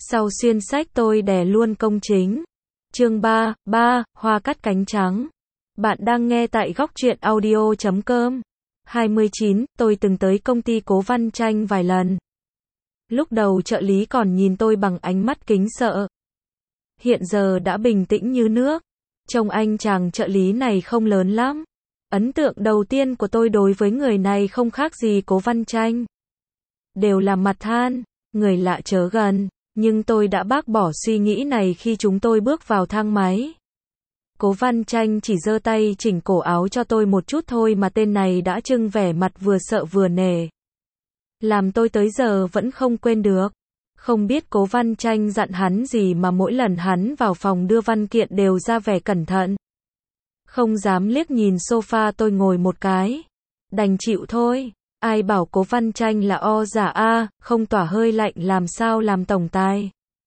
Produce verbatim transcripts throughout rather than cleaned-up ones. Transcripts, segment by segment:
Sau xuyên sách tôi đè luôn công chính. Chương ba, ba, Hoa cắt cánh trắng. Bạn đang nghe tại góc truyện audio chấm com. hai mươi chín, tôi từng tới công ty Cố Văn Tranh vài lần. Lúc đầu trợ lý còn nhìn tôi bằng ánh mắt kính sợ. Hiện giờ đã bình tĩnh như nước. Trông anh chàng trợ lý này không lớn lắm. Ấn tượng đầu tiên của tôi đối với người này không khác gì Cố Văn Tranh. Đều là mặt than, người lạ chớ gần. Nhưng tôi đã bác bỏ suy nghĩ này khi chúng tôi bước vào thang máy. Cố Văn Tranh chỉ giơ tay chỉnh cổ áo cho tôi một chút thôi mà tên này đã trưng vẻ mặt vừa sợ vừa nể. Làm tôi tới giờ vẫn không quên được. Không biết Cố Văn Tranh dặn hắn gì mà mỗi lần hắn vào phòng đưa văn kiện đều ra vẻ cẩn thận. Không dám liếc nhìn sofa tôi ngồi một cái. Đành chịu thôi. Ai bảo Cố Văn Tranh là o giả a, không tỏa hơi lạnh làm sao làm tổng tài.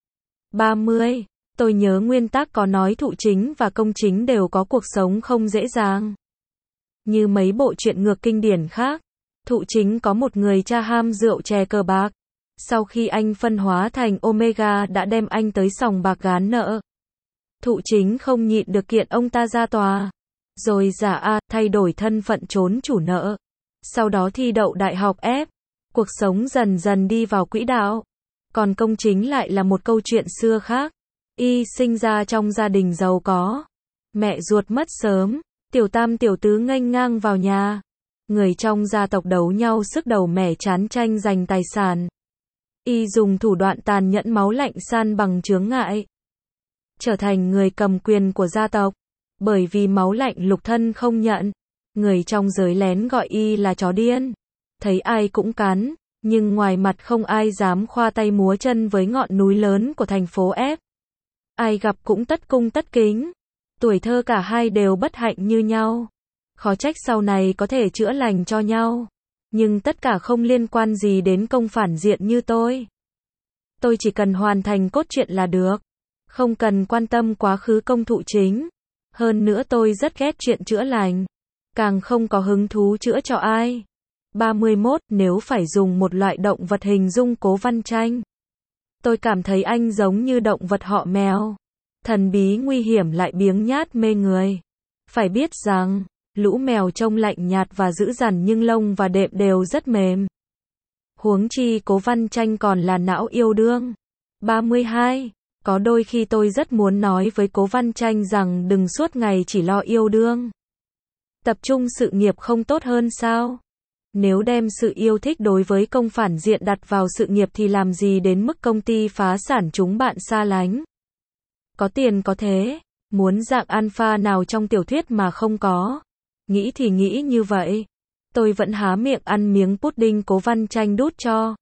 ba mươi. Tôi nhớ nguyên tắc có nói thụ chính và công chính đều có cuộc sống không dễ dàng. Như mấy bộ truyện ngược kinh điển khác, thụ chính có một người cha ham rượu chè cờ bạc. Sau khi anh phân hóa thành Omega đã đem anh tới sòng bạc gán nợ. Thụ chính không nhịn được kiện ông ta ra tòa. Rồi giả a, thay đổi thân phận trốn chủ nợ. Sau đó thi đậu đại học F. Cuộc sống dần dần đi vào quỹ đạo. Còn công chính lại là một câu chuyện xưa khác. Y sinh ra trong gia đình giàu có. Mẹ ruột mất sớm. Tiểu tam tiểu tứ nghênh ngang vào nhà. Người trong gia tộc đấu nhau sức đầu mẻ chán tranh giành tài sản. Y dùng thủ đoạn tàn nhẫn máu lạnh san bằng chướng ngại. Trở thành người cầm quyền của gia tộc. Bởi vì máu lạnh lục thân không nhận. Người trong giới lén gọi y là chó điên. Thấy ai cũng cắn, nhưng ngoài mặt không ai dám khoa tay múa chân với ngọn núi lớn của thành phố F. Ai gặp cũng tất cung tất kính. Tuổi thơ cả hai đều bất hạnh như nhau. Khó trách sau này có thể chữa lành cho nhau. Nhưng tất cả không liên quan gì đến công phản diện như tôi. Tôi chỉ cần hoàn thành cốt truyện là được. Không cần quan tâm quá khứ công thụ chính. Hơn nữa tôi rất ghét chuyện chữa lành. Càng không có hứng thú chữa cho ai. ba mươi mốt. Nếu phải dùng một loại động vật hình dung Cố Văn Tranh, tôi cảm thấy anh giống như động vật họ mèo. Thần bí nguy hiểm lại biếng nhát mê người. Phải biết rằng, lũ mèo trông lạnh nhạt và dữ dằn nhưng lông và đệm đều rất mềm. Huống chi Cố Văn Tranh còn là não yêu đương. ba mươi hai. Có đôi khi tôi rất muốn nói với Cố Văn Tranh rằng đừng suốt ngày chỉ lo yêu đương. Tập trung sự nghiệp không tốt hơn sao? Nếu đem sự yêu thích đối với công phản diện đặt vào sự nghiệp thì làm gì đến mức công ty phá sản chúng bạn xa lánh? Có tiền có thế, muốn dạng alpha nào trong tiểu thuyết mà không có? Nghĩ thì nghĩ như vậy. Tôi vẫn há miệng ăn miếng pudding Cố Văn Tranh đút cho.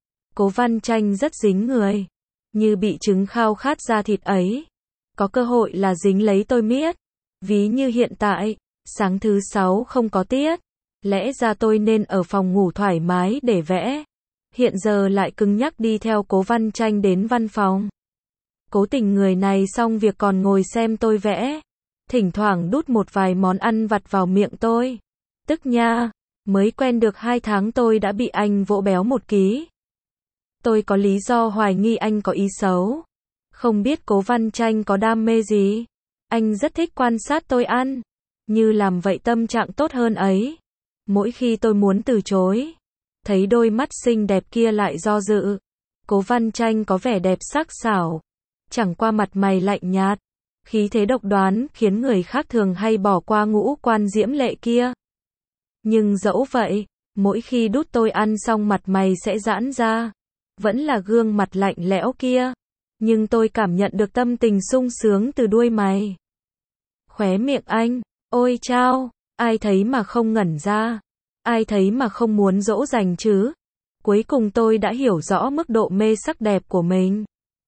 Cố Văn Tranh rất dính người. Như bị trứng khao khát da thịt ấy. Có cơ hội là dính lấy tôi miết. Ví như hiện tại. Sáng thứ sáu không có tiết. Lẽ ra tôi nên ở phòng ngủ thoải mái để vẽ. Hiện giờ lại cứng nhắc đi theo Cố Văn Tranh đến văn phòng. Cố tình người này xong việc còn ngồi xem tôi vẽ. Thỉnh thoảng đút một vài món ăn vặt vào miệng tôi. Tức nha, mới quen được hai tháng tôi đã bị anh vỗ béo một ký. Tôi có lý do hoài nghi anh có ý xấu. Không biết Cố Văn Tranh có đam mê gì. Anh rất thích quan sát tôi ăn. Như làm vậy tâm trạng tốt hơn ấy. Mỗi khi tôi muốn từ chối, thấy đôi mắt xinh đẹp kia lại do dự. Cố Văn Tranh có vẻ đẹp sắc sảo. Chẳng qua mặt mày lạnh nhạt. Khí thế độc đoán khiến người khác thường hay bỏ qua ngũ quan diễm lệ kia. Nhưng dẫu vậy, mỗi khi đút tôi ăn xong mặt mày sẽ giãn ra. Vẫn là gương mặt lạnh lẽo kia. Nhưng tôi cảm nhận được tâm tình sung sướng từ đuôi mày. Khóe miệng anh. Ôi chao, ai thấy mà không ngẩn ra. Ai thấy mà không muốn dỗ dành chứ. Cuối cùng tôi đã hiểu rõ mức độ mê sắc đẹp của mình.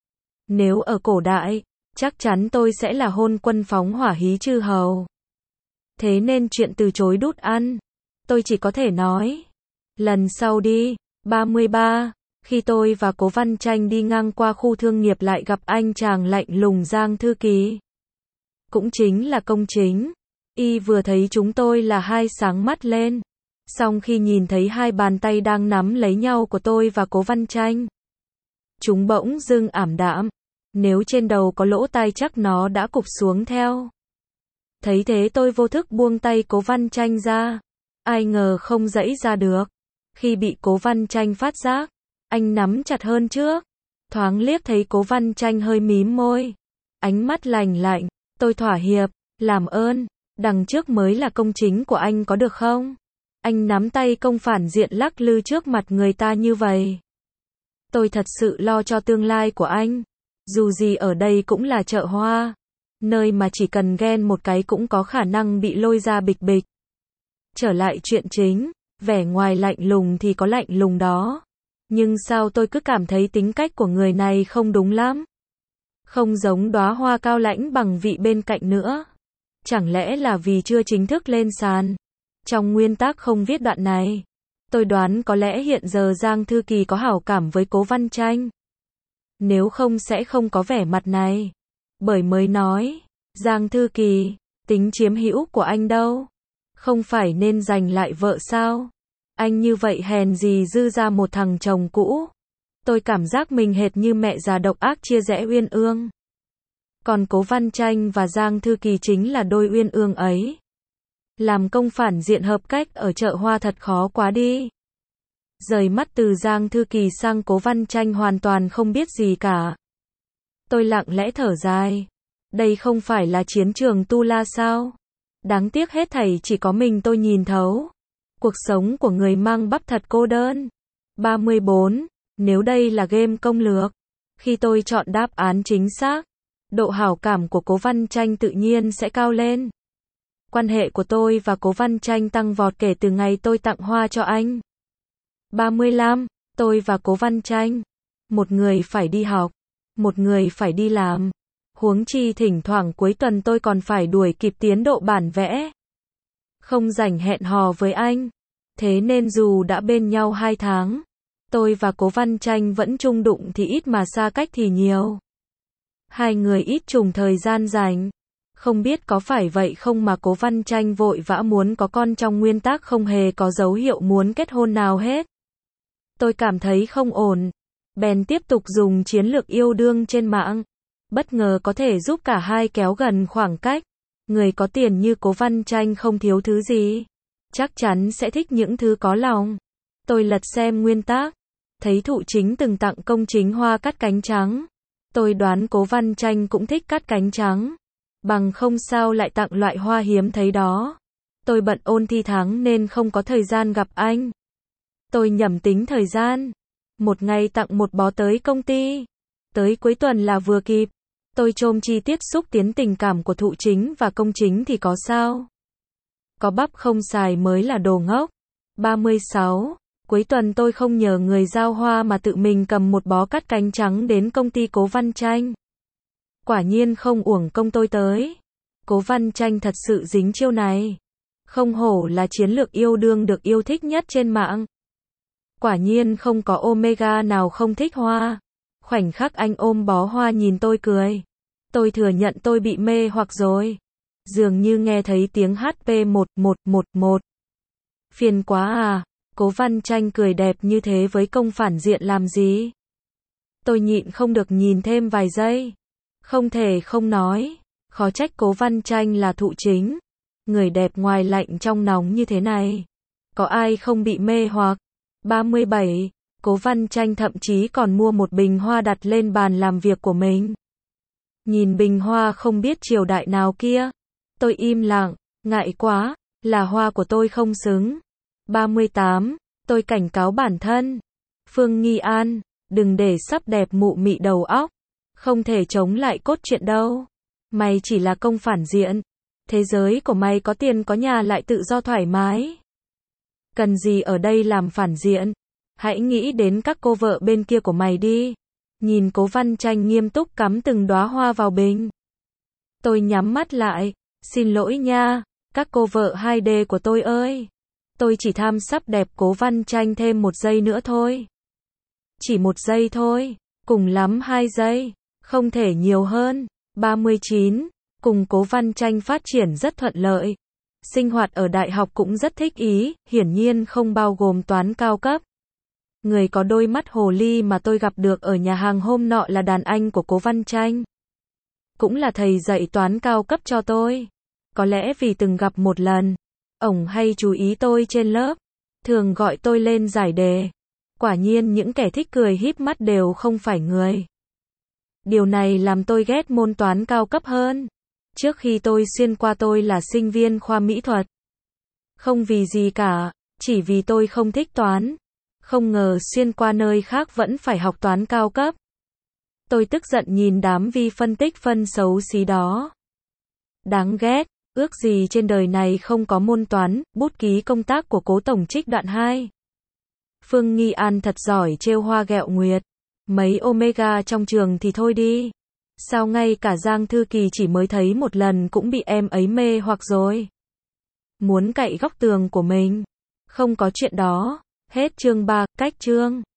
Nếu ở cổ đại, chắc chắn tôi sẽ là hôn quân phóng hỏa hí chư hầu. Thế nên chuyện từ chối đút ăn, tôi chỉ có thể nói. Lần sau đi. ba mươi ba. Khi tôi và Cố Văn Tranh đi ngang qua khu thương nghiệp lại gặp anh chàng lạnh lùng Giang thư ký. Cũng chính là công chính. Y vừa thấy chúng tôi là hai sáng mắt lên. Xong khi nhìn thấy hai bàn tay đang nắm lấy nhau của tôi và Cố Văn Tranh, Chúng bỗng dưng ảm đạm. Nếu trên đầu có lỗ tai chắc nó đã cụp xuống theo. Thấy thế tôi vô thức buông tay Cố Văn Tranh ra. Ai ngờ không giãy ra được. Khi bị Cố Văn Tranh phát giác, anh nắm chặt hơn trước. Thoáng liếc thấy Cố Văn Tranh hơi mím môi. Ánh mắt lạnh lạnh. Tôi thỏa hiệp. Làm ơn. Đằng trước mới là công chính của anh có được không? Anh nắm tay công phản diện lắc lư trước mặt người ta như vậy. Tôi thật sự lo cho tương lai của anh. Dù gì ở đây cũng là chợ hoa. Nơi mà chỉ cần ghen một cái cũng có khả năng bị lôi ra bịch bịch. Trở lại chuyện chính. Vẻ ngoài lạnh lùng thì có lạnh lùng đó. Nhưng sao tôi cứ cảm thấy tính cách của người này không đúng lắm. Không giống đóa hoa cao lãnh bằng vị bên cạnh nữa. Chẳng lẽ là vì chưa chính thức lên sàn? Trong nguyên tắc không viết đoạn này. Tôi đoán có lẽ hiện giờ Giang Thư Kỳ có hảo cảm với Cố Văn Tranh. Nếu không sẽ không có vẻ mặt này. Bởi mới nói, Giang Thư Kỳ, tính chiếm hữu của anh đâu? Không phải nên giành lại vợ sao? Anh như vậy hèn gì dư ra một thằng chồng cũ. Tôi cảm giác mình hệt như mẹ già độc ác chia rẽ uyên ương. Còn Cố Văn Tranh và Giang Thư Kỳ chính là đôi uyên ương ấy. Làm công phản diện hợp cách ở chợ hoa thật khó quá đi. Rời mắt từ Giang Thư Kỳ sang Cố Văn Tranh hoàn toàn không biết gì cả. Tôi lặng lẽ thở dài. Đây không phải là chiến trường Tu La sao? Đáng tiếc hết thảy chỉ có mình tôi nhìn thấu. Cuộc sống của người mang bắp thật cô đơn. ba mươi bốn. Nếu đây là game công lược. Khi tôi chọn đáp án chính xác, độ hảo cảm của Cố Văn Tranh tự nhiên sẽ cao lên. Quan hệ của tôi và Cố Văn Tranh tăng vọt kể từ ngày tôi tặng hoa cho anh. ba mươi lăm. Tôi và Cố Văn Tranh. Một người phải đi học. Một người phải đi làm. Huống chi thỉnh thoảng cuối tuần tôi còn phải đuổi kịp tiến độ bản vẽ. Không rảnh hẹn hò với anh. Thế nên dù đã bên nhau hai tháng, tôi và Cố Văn Tranh vẫn chung đụng thì ít mà xa cách thì nhiều. Hai người ít trùng thời gian rảnh. Không biết có phải vậy không mà Cố Văn Tranh vội vã muốn có con trong nguyên tắc không hề có dấu hiệu muốn kết hôn nào hết. Tôi cảm thấy không ổn. Bèn tiếp tục dùng chiến lược yêu đương trên mạng. Bất ngờ có thể giúp cả hai kéo gần khoảng cách. Người có tiền như Cố Văn Tranh không thiếu thứ gì. Chắc chắn sẽ thích những thứ có lòng. Tôi lật xem nguyên tắc. Thấy Thụ Chính từng tặng Công Chính hoa cắt cánh trắng. Tôi đoán Cố Văn Tranh cũng thích cắt cánh trắng. Bằng không sao lại tặng loại hoa hiếm thấy đó. Tôi bận ôn thi tháng nên không có thời gian gặp anh. Tôi nhẩm tính thời gian. Một ngày tặng một bó tới công ty. Tới cuối tuần là vừa kịp. Tôi chôm chi tiết xúc tiến tình cảm của Thụ Chính và Công Chính thì có sao? Có bắp không xài mới là đồ ngốc. ba mươi sáu. Cuối tuần tôi không nhờ người giao hoa mà tự mình cầm một bó cắt cánh trắng đến công ty Cố Văn Tranh. Quả nhiên không uổng công tôi tới. Cố Văn Tranh thật sự dính chiêu này. Không hổ là chiến lược yêu đương được yêu thích nhất trên mạng. Quả nhiên không có Omega nào không thích hoa. Khoảnh khắc anh ôm bó hoa nhìn tôi cười. Tôi thừa nhận tôi bị mê hoặc rồi. Dường như nghe thấy tiếng hát pê một một một một. Phiền quá à, Cố Văn Tranh cười đẹp như thế với công phản diện làm gì? Tôi nhịn không được nhìn thêm vài giây. Không thể không nói. Khó trách Cố Văn Tranh là Thụ Chính. Người đẹp ngoài lạnh trong nóng như thế này. Có ai không bị mê hoặc? ba mươi bảy. Cố Văn Tranh thậm chí còn mua một bình hoa đặt lên bàn làm việc của mình. Nhìn bình hoa không biết triều đại nào kia. Tôi im lặng, ngại quá, là hoa của tôi không xứng. ba mươi tám. Tôi cảnh cáo bản thân. Phương Nghi An, đừng để sắp đẹp mụ mị đầu óc. Không thể chống lại cốt truyện đâu. Mày chỉ là công phản diện. Thế giới của mày có tiền có nhà lại tự do thoải mái. Cần gì ở đây làm phản diện? Hãy nghĩ đến các cô vợ bên kia của mày đi. Nhìn Cố Văn Tranh nghiêm túc cắm từng đóa hoa vào bình. Tôi nhắm mắt lại. Xin lỗi nha, các cô vợ hai D của tôi ơi. Tôi chỉ tham sắc đẹp Cố Văn Tranh thêm một giây nữa thôi. Chỉ một giây thôi. Cùng lắm hai giây. Không thể nhiều hơn. ba mươi chín. Cùng Cố Văn Tranh phát triển rất thuận lợi. Sinh hoạt ở đại học cũng rất thích ý, hiển nhiên không bao gồm toán cao cấp. Người có đôi mắt hồ ly mà tôi gặp được ở nhà hàng hôm nọ là đàn anh của Cố Văn Tranh. Cũng là thầy dạy toán cao cấp cho tôi. Có lẽ vì từng gặp một lần, ổng hay chú ý tôi trên lớp, thường gọi tôi lên giải đề. Quả nhiên những kẻ thích cười híp mắt đều không phải người. Điều này làm tôi ghét môn toán cao cấp hơn. Trước khi tôi xuyên qua tôi là sinh viên khoa mỹ thuật. Không vì gì cả, chỉ vì tôi không thích toán. Không ngờ xuyên qua nơi khác vẫn phải học toán cao cấp. Tôi tức giận nhìn đám vi phân tích phân xấu xí đó. Đáng ghét, ước gì trên đời này không có môn toán. Bút ký công tác của Cố Tổng trích đoạn hai. Phương Nghi An thật giỏi trêu hoa ghẹo nguyệt. Mấy Omega trong trường thì thôi đi. Sao ngay cả Giang Thư Kỳ chỉ mới thấy một lần cũng bị em ấy mê hoặc rồi. Muốn cậy góc tường của mình. Không có chuyện đó. Hết chương ba, cách chương.